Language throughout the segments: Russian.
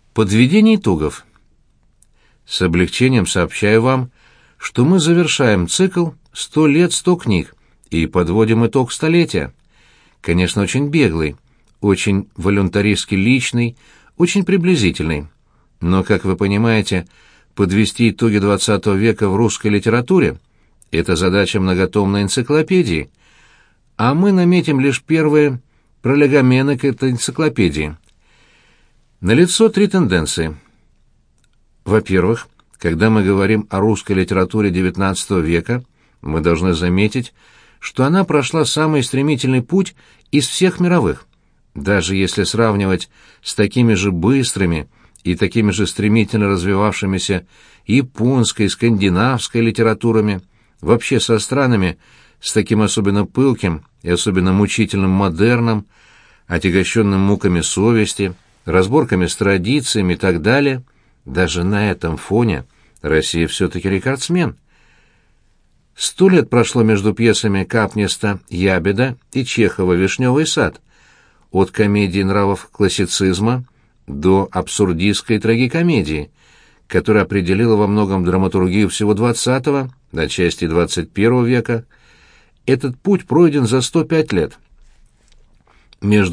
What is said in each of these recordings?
Подведение итогов. С облегчением сообщаю вам, что мы завершаем цикл «100 лет, 100 книг» и подводим итог столетия. Конечно, очень беглый, очень волюнтаристски личный, очень приблизительный. Но, как вы понимаете, подвести итоги XX века в русской литературе — это задача многотомной энциклопедии, а мы наметим лишь первые пролегомены к этой энциклопедии. Налицо три тенденции. Во-первых, когда мы говорим о русской литературе XIX века, мы должны заметить, что она прошла самый стремительный путь из всех мировых. Даже если сравнивать с такими же быстрыми и такими же стремительно развивавшимися японской, скандинавской литературами, вообще со странами с таким особенно пылким и особенно мучительным модерном, отягощенным муками совести, разборками с традициями и так далее, даже на этом фоне Россия все-таки рекордсмен. 100 лет прошло между пьесами Капниста «Ябеда» и Чехова «Вишневый сад», от комедии нравов классицизма до абсурдистской трагикомедии, которая определила во многом драматургию всего XX, до части XXI века. Этот путь пройден за 105 лет. Между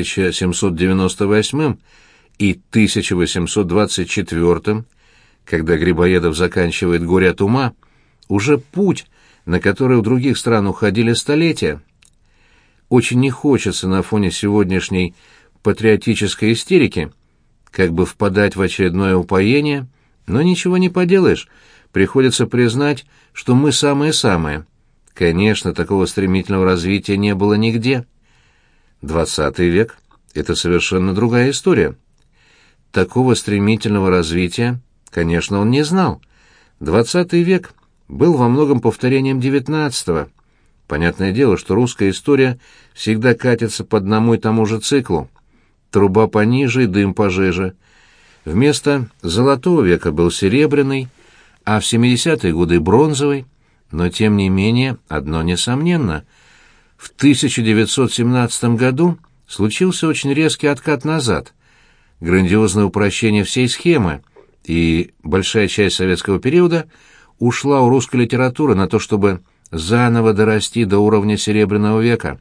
1798 и 1824, когда Грибоедов заканчивает «Горе от ума», уже путь, на который у других стран уходили столетия. Очень не хочется на фоне сегодняшней патриотической истерики как бы впадать в очередное упоение, но ничего не поделаешь, приходится признать, что мы самые-самые. Конечно, такого стремительного развития не было нигде. 20 век — это совершенно другая история. Такого стремительного развития, конечно, он не знал. 20 век был во многом повторением XIX. Понятное дело, что русская история всегда катится по одному и тому же циклу. Труба пониже и дым пожиже. Вместо золотого века был серебряный, а в 70-е годы бронзовый. Но, тем не менее, одно несомненно. В 1917 году случился очень резкий откат назад, грандиозное упрощение всей схемы, и большая часть советского периода ушла у русской литературы на то, чтобы заново дорасти до уровня Серебряного века.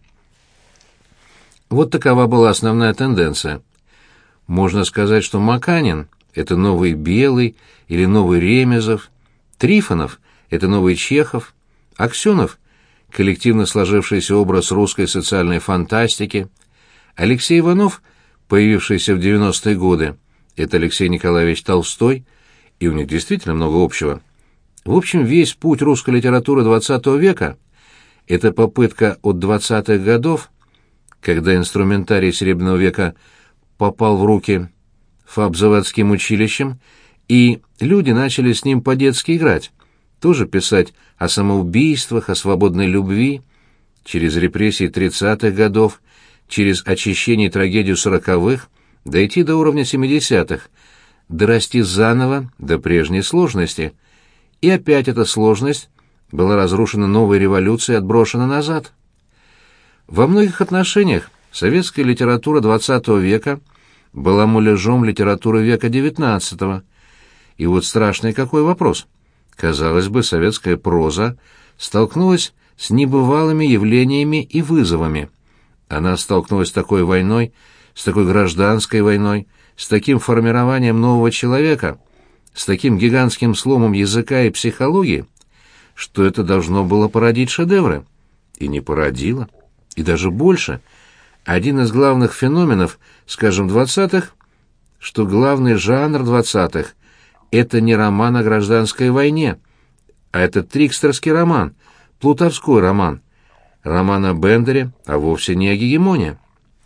Вот такова была основная тенденция. Можно сказать, что Маканин — это новый Белый или новый Ремезов, Трифонов — это новый Чехов, Аксенов — коллективно сложившийся образ русской социальной фантастики, Алексей Иванов, появившийся в 90-е годы, это Алексей Николаевич Толстой, и у них действительно много общего. В общем, весь путь русской литературы XX века — это попытка от 20-х годов, когда инструментарий Серебряного века попал в руки фабзаводским училищем, и люди начали с ним по-детски играть, тоже писать о самоубийствах, о свободной любви, через репрессии 30-х годов, через очищение и трагедию 40-х, дойти до уровня 70-х, дорасти заново до прежней сложности. И опять эта сложность была разрушена новой революцией и отброшена назад. Во многих отношениях советская литература XX века была муляжом литературы века XIX. И вот страшный какой вопрос. Казалось бы, советская проза столкнулась с небывалыми явлениями и вызовами. Она столкнулась с такой войной, с такой гражданской войной, с таким формированием нового человека, с таким гигантским сломом языка и психологии, что это должно было породить шедевры. И не породило. И даже больше. Один из главных феноменов, скажем, 20-х, что главный жанр 20-х — это не роман о гражданской войне, а это трикстерский роман, плутовской роман, роман о Бендере, а вовсе не о гегемонии.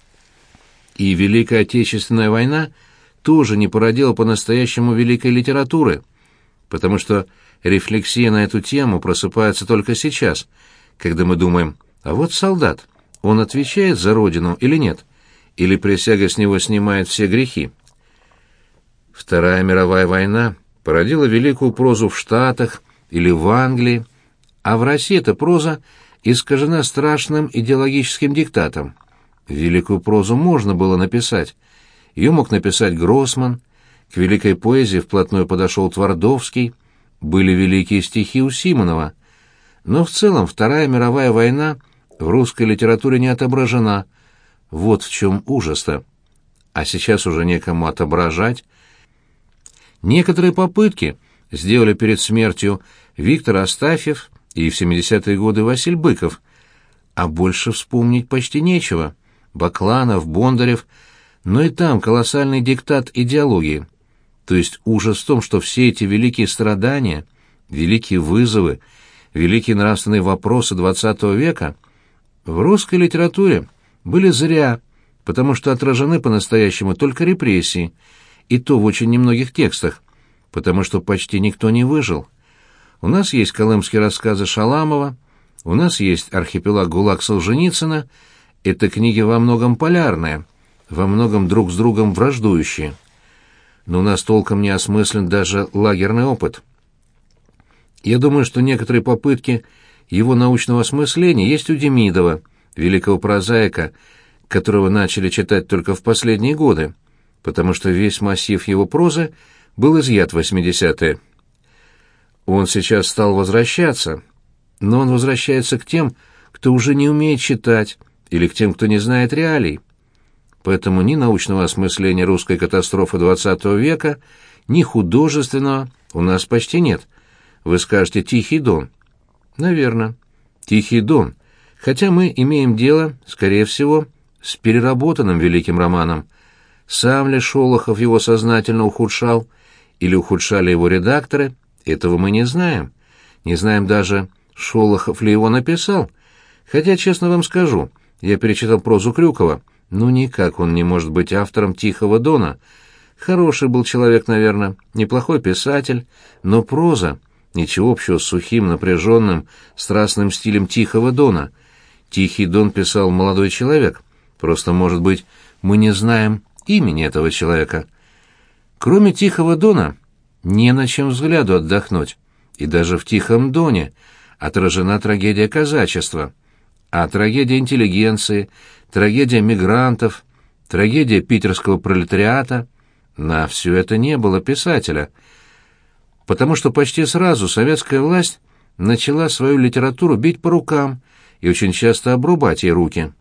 И Великая Отечественная война тоже не породила по-настоящему великой литературы, потому что рефлексия на эту тему просыпается только сейчас, когда мы думаем: а вот солдат, он отвечает за родину или нет? Или присяга с него снимает все грехи? Вторая мировая война породила великую прозу в Штатах или в Англии, а в России эта проза искажена страшным идеологическим диктатом. Великую прозу можно было написать. Ее мог написать Гроссман, К великой поэзии вплотную подошел Твардовский, были великие стихи у Симонова. Но в целом Вторая мировая война в русской литературе не отображена. Вот в чем ужас-то. А сейчас уже некому отображать. Некоторые попытки сделали перед смертью Виктор Астафьев и в 70-е годы Василь Быков, а больше вспомнить почти нечего. Бакланов, Бондарев, но и там колоссальный диктат идеологии. То есть ужас в том, что все эти великие страдания, великие вызовы, великие нравственные вопросы XX века в русской литературе были зря, потому что отражены по-настоящему только репрессии, и то в очень немногих текстах, потому что почти никто не выжил. У нас есть колымские рассказы Шаламова, у нас есть архипелаг ГУЛАГ Солженицына. Это книги во многом полярные, во многом друг с другом враждующие. Но у нас толком не осмыслен даже лагерный опыт. Я думаю, что некоторые попытки его научного осмысления есть у Демидова, великого прозаика, которого начали читать только в последние годы, потому что весь массив его прозы был изъят в 80-е. Он сейчас стал возвращаться, но он возвращается к тем, кто уже не умеет читать, или к тем, кто не знает реалий. Поэтому ни научного осмысления русской катастрофы XX века, ни художественного у нас почти нет. Вы скажете «Тихий Дон». Наверно, «Тихий Дон», хотя мы имеем дело, скорее всего, с переработанным великим романом. Сам ли Шолохов его сознательно ухудшал, или ухудшали его редакторы, этого мы не знаем. Не знаем даже, Шолохов ли его написал. Хотя, честно вам скажу, я перечитал прозу Крюкова, никак он не может быть автором «Тихого Дона». Хороший был человек, наверное, неплохой писатель, но проза ничего общего с сухим, напряженным, страстным стилем «Тихого Дона». «Тихий Дон» писал молодой человек. Просто, может быть, мы не знаем имени этого человека. Кроме «Тихого Дона» не на чем взгляду отдохнуть. И даже в «Тихом Доне» отражена трагедия казачества, а трагедия интеллигенции, трагедия мигрантов, трагедия питерского пролетариата — на все это не было писателя, потому что почти сразу советская власть начала свою литературу бить по рукам и очень часто обрубать ей руки.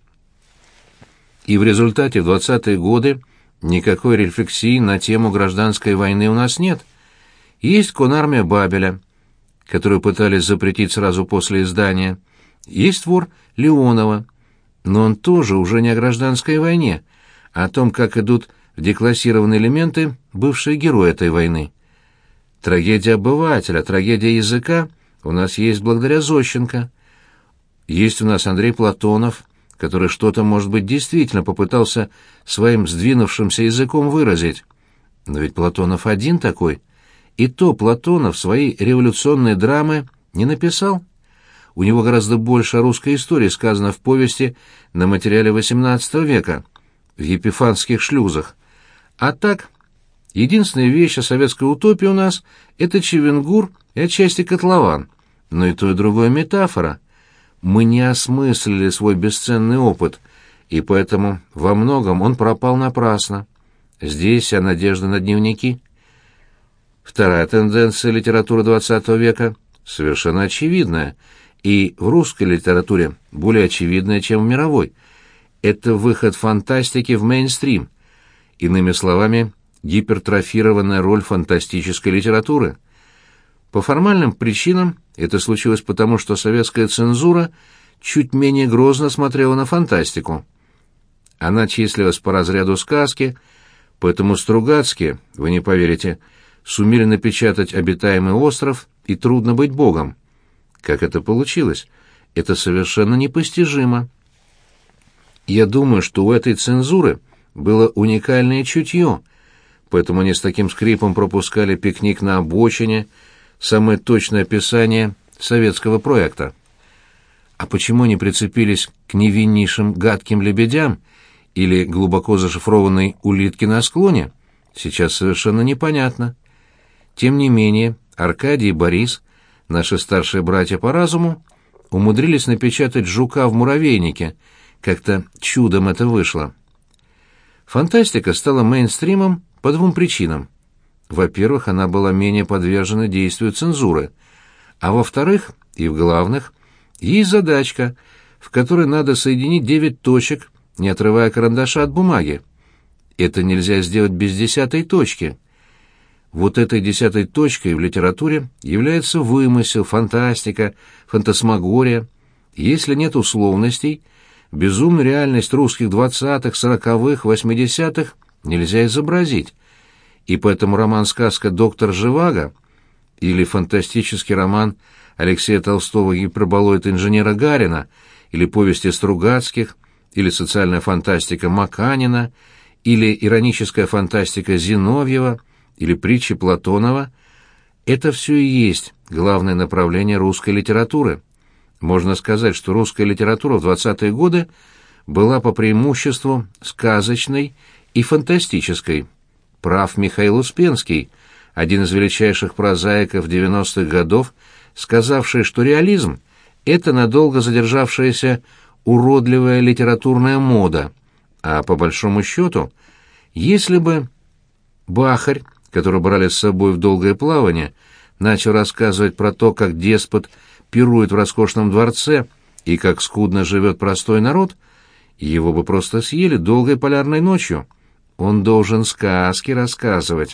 И в результате в 20-е годы никакой рефлексии на тему гражданской войны у нас нет. Есть конармия Бабеля, которую пытались запретить сразу после издания, есть вор Леонова, но он тоже уже не о гражданской войне, а о том, как идут в деклассированные элементы бывшие герои этой войны. Трагедия обывателя, трагедия языка у нас есть благодаря Зощенко. Есть у нас Андрей Платонов, который что-то, может быть, действительно попытался своим сдвинувшимся языком выразить. Но ведь Платонов один такой. И то Платонов свои революционные драмы не написал. У него гораздо больше русской истории сказано в повести на материале XVIII века, в Епифанских шлюзах. А так, единственная вещь о советской утопии у нас — это Чевенгур и отчасти Котлован. Но и то, и другое метафора. Мы не осмыслили свой бесценный опыт, и поэтому во многом он пропал напрасно. Здесь вся надежда на дневники. Вторая тенденция литературы XX века совершенно очевидная, и в русской литературе более очевидная, чем в мировой. Это выход фантастики в мейнстрим. Иными словами, гипертрофированная роль фантастической литературы. По формальным причинам это случилось потому, что советская цензура чуть менее грозно смотрела на фантастику. Она числилась по разряду сказки, поэтому Стругацкие, вы не поверите, сумели напечатать «Обитаемый остров» и «Трудно быть Богом». Как это получилось? Это совершенно непостижимо. Я думаю, что у этой цензуры было уникальное чутье, поэтому они с таким скрипом пропускали «Пикник на обочине», самое точное описание советского проекта. А почему они прицепились к невиннейшим гадким лебедям или глубоко зашифрованной улитке на склоне, сейчас совершенно непонятно. Тем не менее, Аркадий и Борис, наши старшие братья по разуму, умудрились напечатать «Жука в муравейнике», как-то чудом это вышло. Фантастика стала мейнстримом по двум причинам. во-первых, она была менее подвержена действию цензуры, а во-вторых, и в главных, есть задачка, в которой надо соединить 9 точек, не отрывая карандаша от бумаги. Это нельзя сделать без 10-й точки. Вот этой 10-й точкой в литературе является вымысел, фантастика, фантасмагория. Если нет условностей, безумную реальность русских 20-х, 40-х, 80-х нельзя изобразить. И поэтому роман-сказка «Доктор Живаго» или фантастический роман Алексея Толстого «Гиперболоид инженера Гарина» или повести Стругацких, или социальная фантастика Маканина, или ироническая фантастика Зиновьева, или притчи Платонова — это все и есть главное направление русской литературы. Можно сказать, что русская литература в 20-е годы была по преимуществу сказочной и фантастической. Прав Михаил Успенский, один из величайших прозаиков 90-х годов, сказавший, что реализм — это надолго задержавшаяся уродливая литературная мода, а по большому счету, если бы Бахарь, который брали с собой в долгое плавание, начал рассказывать про то, как деспот пирует в роскошном дворце и как скудно живет простой народ, его бы просто съели долгой полярной ночью. Он должен сказки рассказывать.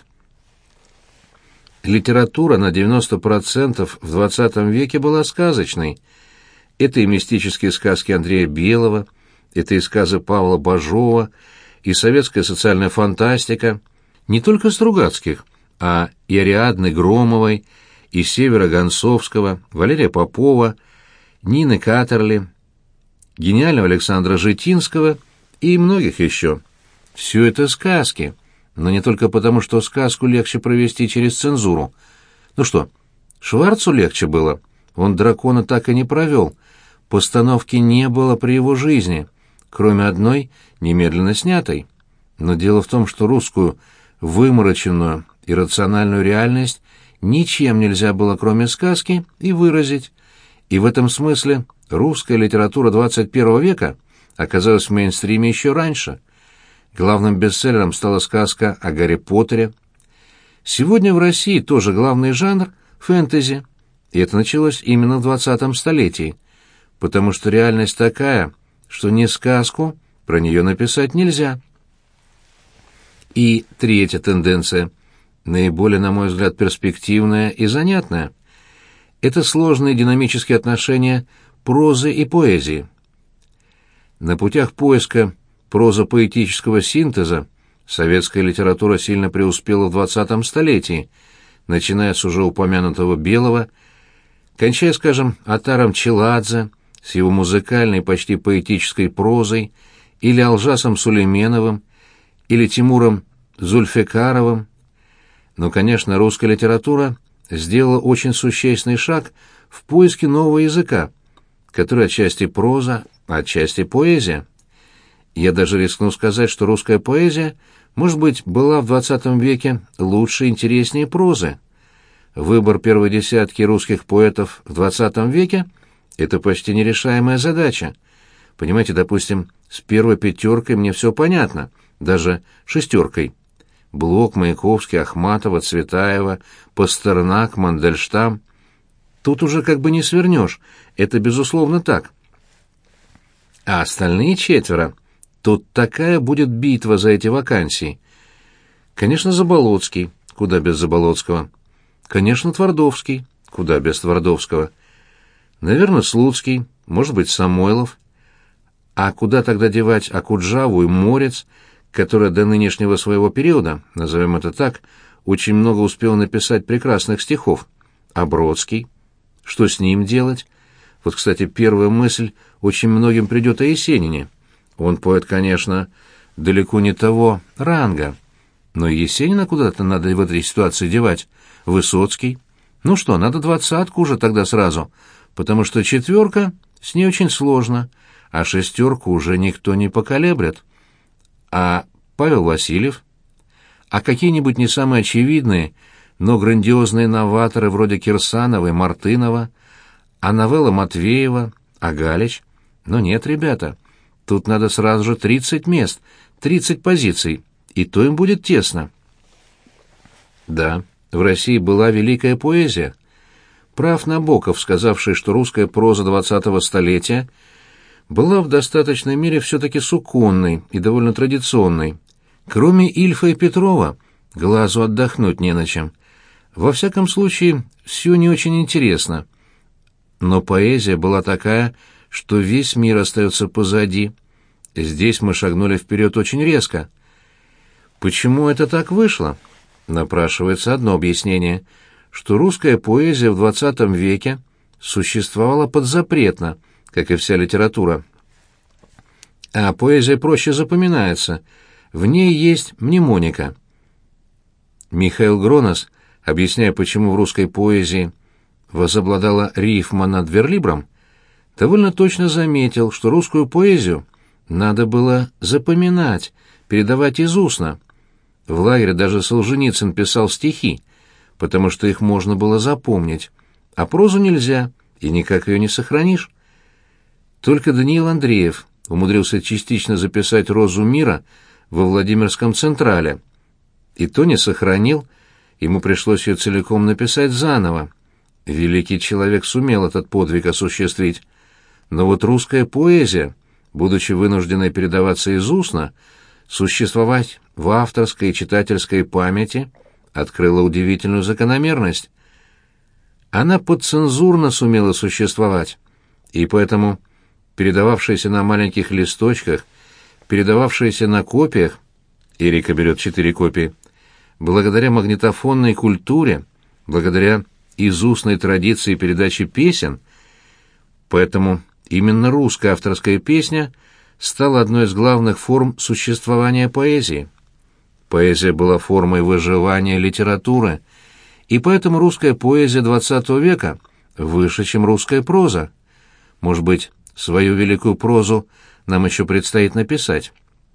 Литература на 90% в XX веке была сказочной. Это и мистические сказки Андрея Белого, это и сказы Павла Бажова, и советская социальная фантастика, не только Стругацких, а и Ариадны Громовой, и Севера Гонцовского, Валерия Попова, Нины Каттерли, гениального Александра Житинского и многих еще. Все это сказки, но не только потому, что сказку легче провести через цензуру. Ну что, Шварцу легче было, он «Дракона» так и не провел, постановки не было при его жизни, кроме одной, немедленно снятой. Но дело в том, что русскую вымороченную иррациональную реальность ничем нельзя было, кроме сказки, и выразить. И в этом смысле русская литература 21 века оказалась в мейнстриме еще раньше. Главным бестселлером стала сказка о Гарри Поттере. Сегодня в России тоже главный жанр — фэнтези, и это началось именно в 20-м столетии, потому что реальность такая, что не сказку про нее написать нельзя. И третья тенденция, наиболее, на мой взгляд, перспективная и занятная, это сложные динамические отношения прозы и поэзии. На путях поиска прозо-поэтического синтеза советская литература сильно преуспела в 20-м столетии, начиная с уже упомянутого Белого, кончая, скажем, Отаром Челадзе с его музыкальной, почти поэтической прозой, или Алжасом Сулейменовым, или Тимуром Зульфикаровым. Но, конечно, русская литература сделала очень существенный шаг в поиске нового языка, который отчасти проза, отчасти поэзия. Я даже рискну сказать, что русская поэзия, может быть, была в XX веке лучше и интереснее прозы. Выбор первой десятки русских поэтов в XX веке — это почти нерешаемая задача. Понимаете, допустим, с первой пятеркой мне все понятно, даже шестеркой. Блок, Маяковский, Ахматова, Цветаева, Пастернак, Мандельштам. Тут уже как бы не свернешь, это безусловно так. А остальные четверо, тут такая будет битва за эти вакансии. Конечно, Заболоцкий, куда без Заболоцкого. Конечно, Твардовский, куда без Твардовского. Наверное, Слуцкий, может быть, Самойлов. А куда тогда девать Окуджаву и Морец, которая до нынешнего своего периода, назовем это так, очень много успел написать прекрасных стихов? А Бродский? Что с ним делать? Вот, кстати, первая мысль очень многим придет о Есенине. Он поэт, конечно, далеко не того ранга, но и Есенина куда-то надо в этой ситуации девать. Высоцкий. Ну что, надо 20-ку уже тогда сразу, потому что четверка, с ней очень сложно, а шестерку уже никто не поколеблет. А Павел Васильев? А какие-нибудь не самые очевидные, но грандиозные новаторы вроде Кирсанова и Мартынова? А новелла Матвеева? А Галич? Но нет, ребята, тут надо сразу же 30 мест, 30 позиций, и то им будет тесно. Да, в России была великая поэзия. Прав Набоков, сказавший, что русская проза 20-го столетия была в достаточной мере все-таки суконной и довольно традиционной. Кроме Ильфа и Петрова, глазу отдохнуть не на чем. Во всяком случае, все не очень интересно. Но поэзия была такая, что весь мир остается позади. Здесь мы шагнули вперед очень резко. Почему это так вышло? Напрашивается одно объяснение, что русская поэзия в XX веке существовала подзапретно, как и вся литература. А поэзия проще запоминается, в ней есть мнемоника. Михаил Гронос, объясняя, почему в русской поэзии возобладала рифма над верлибром, довольно точно заметил, что русскую поэзию надо было запоминать, передавать из устно. В лагере даже Солженицын писал стихи, потому что их можно было запомнить, а прозу нельзя, и никак ее не сохранишь. Только Даниил Андреев умудрился частично записать «Розу мира» во Владимирском Централе, и то не сохранил, ему пришлось ее целиком написать заново. Великий человек сумел этот подвиг осуществить. Но вот русская поэзия, будучи вынужденной передаваться из устно, существовать в авторской и читательской памяти, открыла удивительную закономерность. Она подцензурно сумела существовать, и поэтому передававшаяся на маленьких листочках, передававшаяся на копиях, Эрика берет 4 копии, благодаря магнитофонной культуре, благодаря изустной традиции передачи песен, поэтому именно русская авторская песня стала одной из главных форм существования поэзии. Поэзия была формой выживания литературы, и поэтому русская поэзия XX века выше, чем русская проза. Может быть, свою великую прозу нам еще предстоит написать.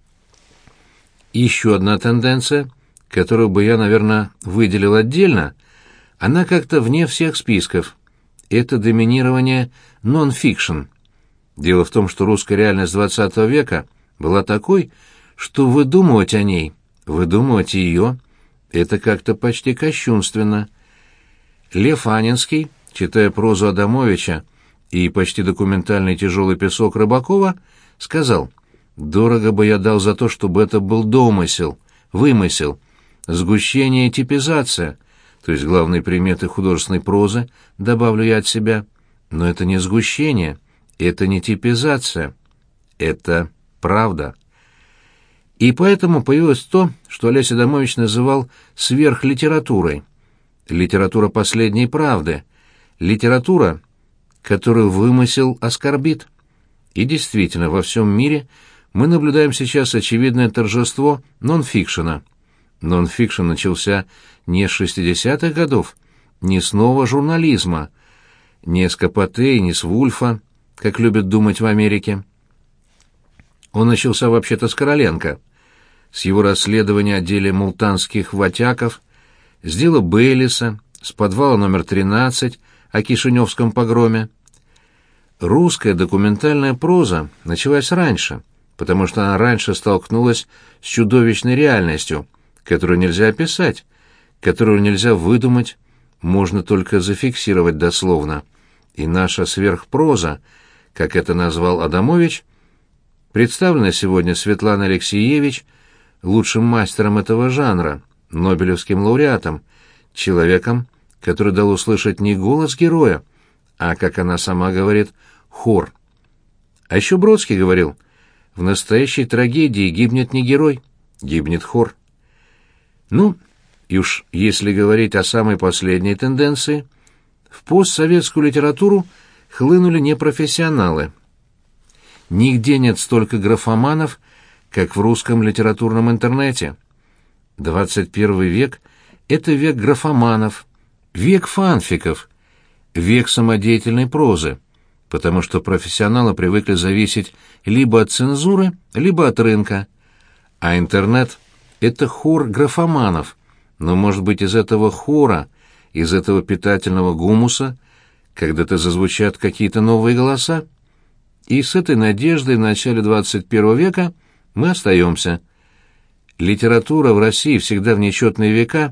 Еще одна тенденция, которую бы я, наверное, выделил отдельно, она как-то вне всех списков. Это доминирование нон-фикшн. Дело в том, что русская реальность XX века была такой, что выдумывать о ней, выдумывать ее — это как-то почти кощунственно. Лев Анинский, читая прозу Адамовича и почти документальный «Тяжелый песок» Рыбакова, сказал: «Дорого бы я дал за то, чтобы это был домысел, вымысел, сгущение и типизация, то есть главные приметы художественной прозы, добавлю я от себя, но это не сгущение, это не типизация, это правда». И поэтому появилось то, что Олесь Адамович называл сверхлитературой. Литература последней правды, литература, которую вымысел оскорбит. И действительно, во всем мире мы наблюдаем сейчас очевидное торжество нон-фикшена. Нон-фикшн начался не с 60-х годов, не с нового журнализма, не с Капоте, не с Вульфа, как любят думать в Америке. Он начался вообще-то с Короленко, с его расследования о деле мултанских ватяков, с дела Бейлиса, с подвала номер 13 о Кишиневском погроме. Русская документальная проза началась раньше, потому что она раньше столкнулась с чудовищной реальностью, которую нельзя описать, которую нельзя выдумать, можно только зафиксировать дословно. И наша сверхпроза, как это назвал Адамович, представлена сегодня Светланой Алексеевич лучшим мастером этого жанра, нобелевским лауреатом, человеком, который дал услышать не голос героя, а, как она сама говорит, хор. А еще Бродский говорил: в настоящей трагедии гибнет не герой, гибнет хор. Ну, и уж если говорить о самой последней тенденции, в постсоветскую литературу хлынули непрофессионалы. Нигде нет столько графоманов, как в русском литературном интернете. 21 век — это век графоманов, век фанфиков, век самодеятельной прозы, потому что профессионалы привыкли зависеть либо от цензуры, либо от рынка. А интернет — это хор графоманов, но, может быть, из этого хора, из этого питательного гумуса когда-то зазвучат какие-то новые голоса. И с этой надеждой в начале 21 века мы остаемся. Литература в России всегда в нечетные века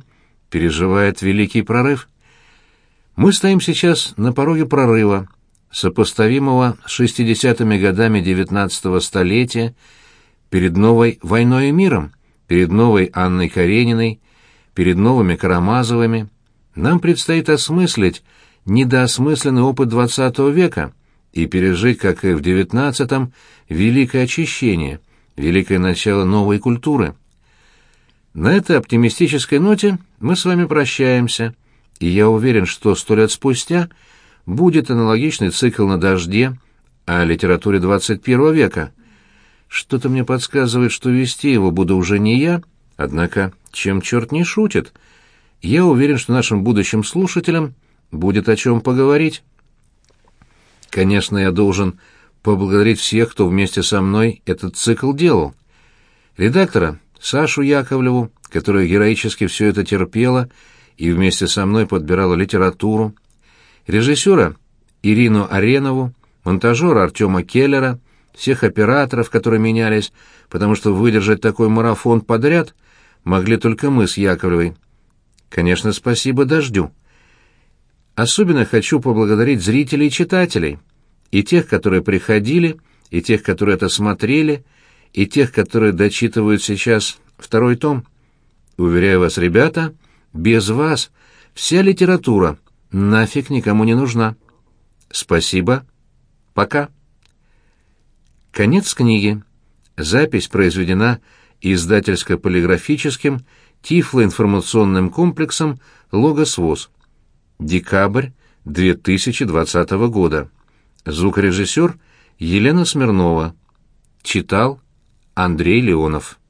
переживает великий прорыв. Мы стоим сейчас на пороге прорыва, сопоставимого с 60-ми годами XIX столетия, перед новой «Войной и миром», перед новой Анной Карениной, перед новыми Карамазовыми. Нам предстоит осмыслить недоосмысленный опыт XX века и пережить, как и в XIX, великое очищение, великое начало новой культуры. На этой оптимистической ноте мы с вами прощаемся, и я уверен, что 100 лет спустя будет аналогичный цикл на «Дожде» о литературе XXI века. Что-то мне подсказывает, что вести его буду уже не я, однако чем черт не шутит. Я уверен, что нашим будущим слушателям будет о чем поговорить. Конечно, я должен поблагодарить всех, кто вместе со мной этот цикл делал. Редактора Сашу Яковлеву, которая героически все это терпела и вместе со мной подбирала литературу, режиссера Ирину Аренову, монтажера Артема Келлера, всех операторов, которые менялись, потому что выдержать такой марафон подряд могли только мы с Яковлевой. Конечно, спасибо «Дождю». Особенно хочу поблагодарить зрителей и читателей, и тех, которые приходили, и тех, которые это смотрели, и тех, которые дочитывают сейчас второй том. Уверяю вас, ребята, без вас вся литература нафиг никому не нужна. Спасибо. Пока. Конец книги. Запись произведена издательско-полиграфическим тифлоинформационным комплексом «Логос ВОС». Декабрь 2020 года. Звукорежиссер Елена Смирнова. Читал Андрей Леонов.